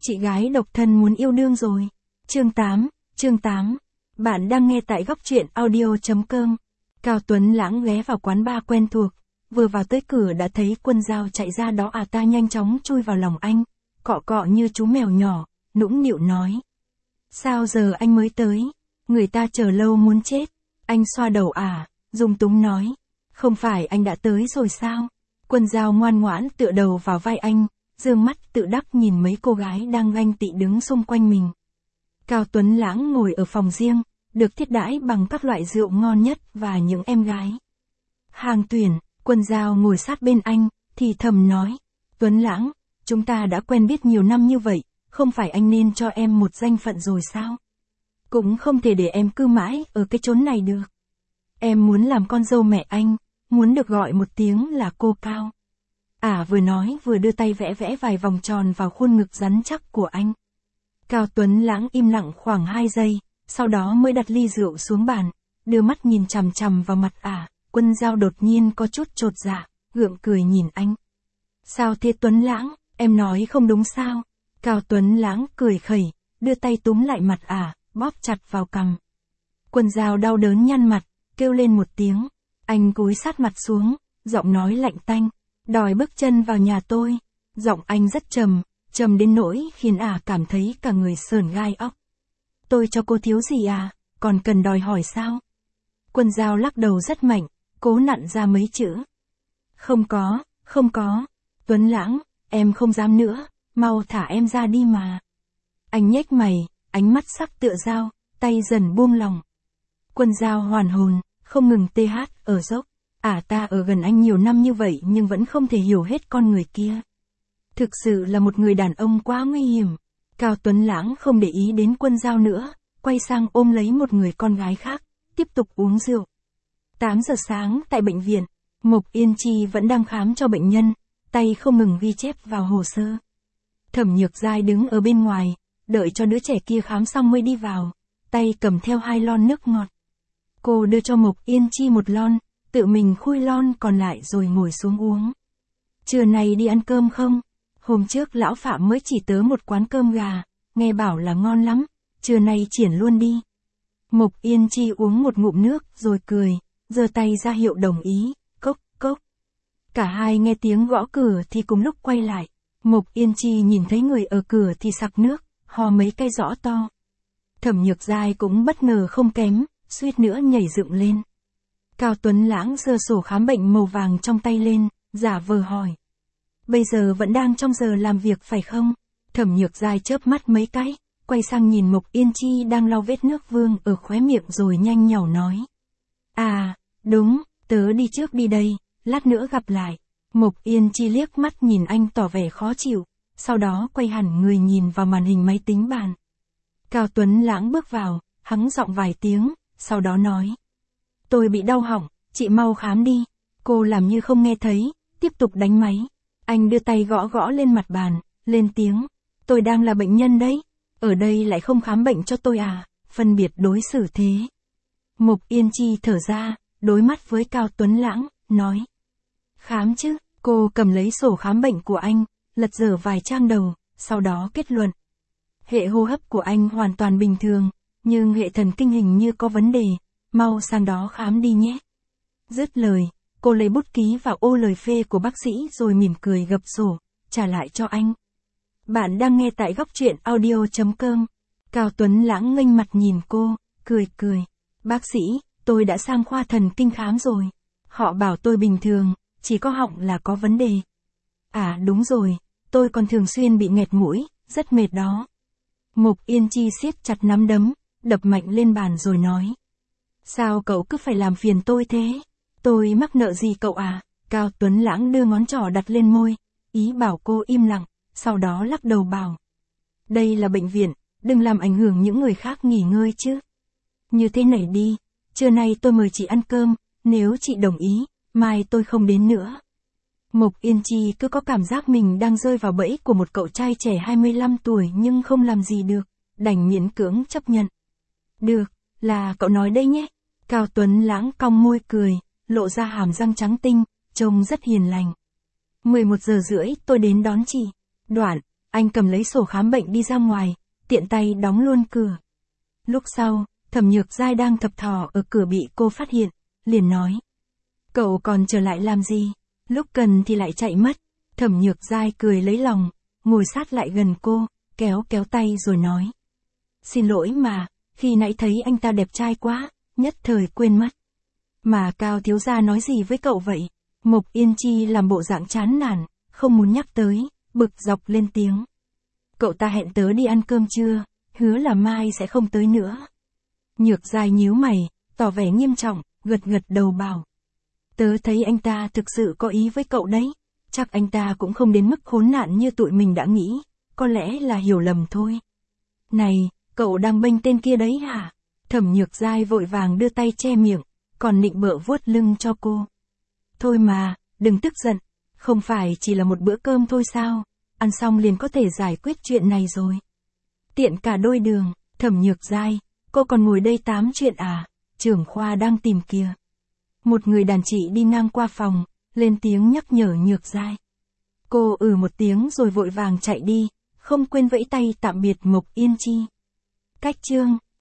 Chị gái độc thân muốn yêu đương rồi. Chương 8. Bạn đang nghe tại góc truyện audio.com. Cao Tuấn Lãng ghé vào quán bar quen thuộc, vừa vào tới cửa đã thấy Quân Dao chạy ra đó ta nhanh chóng chui vào lòng anh, cọ cọ như chú mèo nhỏ, nũng nịu nói. Sao giờ anh mới tới? Người ta chờ lâu muốn chết. Anh xoa đầu dung túng nói. Không phải anh đã tới rồi sao? Quân Dao ngoan ngoãn tựa đầu vào vai anh, dương mắt tự đắc nhìn mấy cô gái đang ganh tị đứng xung quanh mình. Cao Tuấn Lãng ngồi ở phòng riêng, được thiết đãi bằng các loại rượu ngon nhất và những em gái. Hàng tuyển, Quân Dao ngồi sát bên anh, thì thầm nói. Tuấn Lãng, chúng ta đã quen biết nhiều năm như vậy, không phải anh nên cho em một danh phận rồi sao? Cũng không thể để em cư mãi ở cái chốn này được. Em muốn làm con dâu mẹ anh, muốn được gọi một tiếng là cô Cao. Vừa nói vừa đưa tay vẽ vẽ vài vòng tròn vào khuôn ngực rắn chắc của anh. Cao Tuấn Lãng im lặng khoảng 2 giây, sau đó mới đặt ly rượu xuống bàn, đưa mắt nhìn chằm chằm vào mặt Quân Dao đột nhiên có chút chột dạ, gượng cười nhìn anh. Sao thế Tuấn Lãng, em nói không đúng sao? Cao Tuấn Lãng cười khẩy, đưa tay túm lại mặt bóp chặt vào cằm. Quân Dao đau đớn nhăn mặt, kêu lên một tiếng. Anh cúi sát mặt xuống, giọng nói lạnh tanh. Đòi bước chân vào nhà tôi. Giọng anh rất trầm đến nỗi khiến cảm thấy cả người sởn gai óc. Tôi cho cô thiếu gì còn cần đòi hỏi sao? Quân Dao lắc đầu rất mạnh, cố nặn ra mấy chữ. Không có. Tuấn Lãng, em không dám nữa, mau thả em ra đi mà. Anh nhếch mày, ánh mắt sắc tựa dao, tay dần buông lỏng. Quân Dao hoàn hồn, không ngừng ở dốc. Ta ở gần anh nhiều năm như vậy nhưng vẫn không thể hiểu hết con người kia. Thực sự là một người đàn ông quá nguy hiểm. Cao Tuấn Lãng không để ý đến Quân Dao nữa, quay sang ôm lấy một người con gái khác, tiếp tục uống rượu. 8 giờ sáng tại bệnh viện, Mộc Yên Chi vẫn đang khám cho bệnh nhân, tay không ngừng ghi chép vào hồ sơ. Thẩm Nhược Giai đứng ở bên ngoài, đợi cho đứa trẻ kia khám xong mới đi vào, tay cầm theo 2 lon nước ngọt. Cô đưa cho Mộc Yên Chi một lon, tự mình khui lon còn lại rồi ngồi xuống uống. Trưa nay đi ăn cơm không? Hôm trước lão Phạm mới chỉ tớ một quán cơm gà, nghe bảo là ngon lắm, trưa nay triển luôn đi. Mộc Yên Chi uống một ngụm nước rồi cười, giơ tay ra hiệu đồng ý, cốc cốc. Cả hai nghe tiếng gõ cửa thì cùng lúc quay lại. Mộc Yên Chi nhìn thấy người ở cửa thì sặc nước, ho mấy cái rõ to. Thẩm Nhược Giai cũng bất ngờ không kém, suýt nữa nhảy dựng lên. Cao Tuấn Lãng giơ sổ khám bệnh màu vàng trong tay lên, giả vờ hỏi. Bây giờ vẫn đang trong giờ làm việc phải không? Thẩm Nhược Giai chớp mắt mấy cái, quay sang nhìn Mộc Yên Chi đang lau vết nước vương ở khóe miệng rồi nhanh nhảu nói. Đúng, tớ đi trước đi đây, lát nữa gặp lại. Mộc Yên Chi liếc mắt nhìn anh tỏ vẻ khó chịu, sau đó quay hẳn người nhìn vào màn hình máy tính bàn. Cao Tuấn Lãng bước vào, hắng giọng vài tiếng, sau đó nói. Tôi bị đau họng, chị mau khám đi. Cô làm như không nghe thấy, tiếp tục đánh máy. Anh đưa tay gõ gõ lên mặt bàn, lên tiếng. Tôi đang là bệnh nhân đấy, ở đây lại không khám bệnh cho tôi phân biệt đối xử thế. Mộc Yên Chi thở ra, đối mắt với Cao Tuấn Lãng, nói. Khám chứ, cô cầm lấy sổ khám bệnh của anh, lật dở vài trang đầu, sau đó kết luận. Hệ hô hấp của anh hoàn toàn bình thường, nhưng hệ thần kinh hình như có vấn đề, mau sang đó khám đi nhé. Dứt lời, cô lấy bút ký vào ô lời phê của bác sĩ rồi mỉm cười gập sổ, trả lại cho anh. Bạn đang nghe tại góc truyện audio.com. Cao Tuấn Lãng nghênh mặt nhìn cô, cười. Bác sĩ, tôi đã sang khoa thần kinh khám rồi. Họ bảo tôi bình thường, chỉ có họng là có vấn đề. Đúng rồi, tôi còn thường xuyên bị nghẹt mũi, rất mệt đó. Mộc Yên Chi siết chặt nắm đấm, đập mạnh lên bàn rồi nói. Sao cậu cứ phải làm phiền tôi thế? Tôi mắc nợ gì cậu Cao Tuấn Lãng đưa ngón trỏ đặt lên môi, ý bảo cô im lặng, sau đó lắc đầu bảo. Đây là bệnh viện, đừng làm ảnh hưởng những người khác nghỉ ngơi chứ. Như thế này đi, trưa nay tôi mời chị ăn cơm, nếu chị đồng ý, mai tôi không đến nữa. Mộc Yên Chi cứ có cảm giác mình đang rơi vào bẫy của một cậu trai trẻ 25 tuổi nhưng không làm gì được, đành miễn cưỡng chấp nhận. Được, là cậu nói đây nhé. Cao Tuấn Lãng cong môi cười, lộ ra hàm răng trắng tinh, trông rất hiền lành. 11 giờ rưỡi tôi đến đón chị. Đoạn, Anh cầm lấy sổ khám bệnh đi ra ngoài, tiện tay đóng luôn cửa. Lúc sau, Thẩm Nhược Giai đang thập thò ở cửa bị cô phát hiện, liền nói. Cậu còn trở lại làm gì? Lúc cần thì lại chạy mất. Thẩm Nhược Giai cười lấy lòng, ngồi sát lại gần cô, kéo kéo tay rồi nói. Xin lỗi mà, khi nãy thấy anh ta đẹp trai quá, nhất thời quên mất. Mà Cao thiếu gia nói gì với cậu vậy? Mộc Yên Chi làm bộ dạng chán nản, không muốn nhắc tới, bực dọc lên tiếng. Cậu ta hẹn tớ đi ăn cơm trưa, hứa là mai sẽ không tới nữa. Nhược Giai nhíu mày, tỏ vẻ nghiêm trọng, gật gật đầu bảo. Tớ thấy anh ta thực sự có ý với cậu đấy, chắc anh ta cũng không đến mức khốn nạn như tụi mình đã nghĩ, có lẽ là hiểu lầm thôi. Này, cậu đang bênh tên kia đấy hả? Thẩm Nhược Giai vội vàng đưa tay che miệng, còn nịnh bợ vuốt lưng cho cô. Thôi mà, đừng tức giận, không phải chỉ là một bữa cơm thôi sao, ăn xong liền có thể giải quyết chuyện này rồi. Tiện cả đôi đường, Thẩm Nhược Giai, cô còn ngồi đây tám chuyện à, trưởng khoa đang tìm kìa. Một người đàn chị đi ngang qua phòng, lên tiếng nhắc nhở Nhược Giai. Cô một tiếng rồi vội vàng chạy đi, không quên vẫy tay tạm biệt Mộc Yên Chi. Cách chương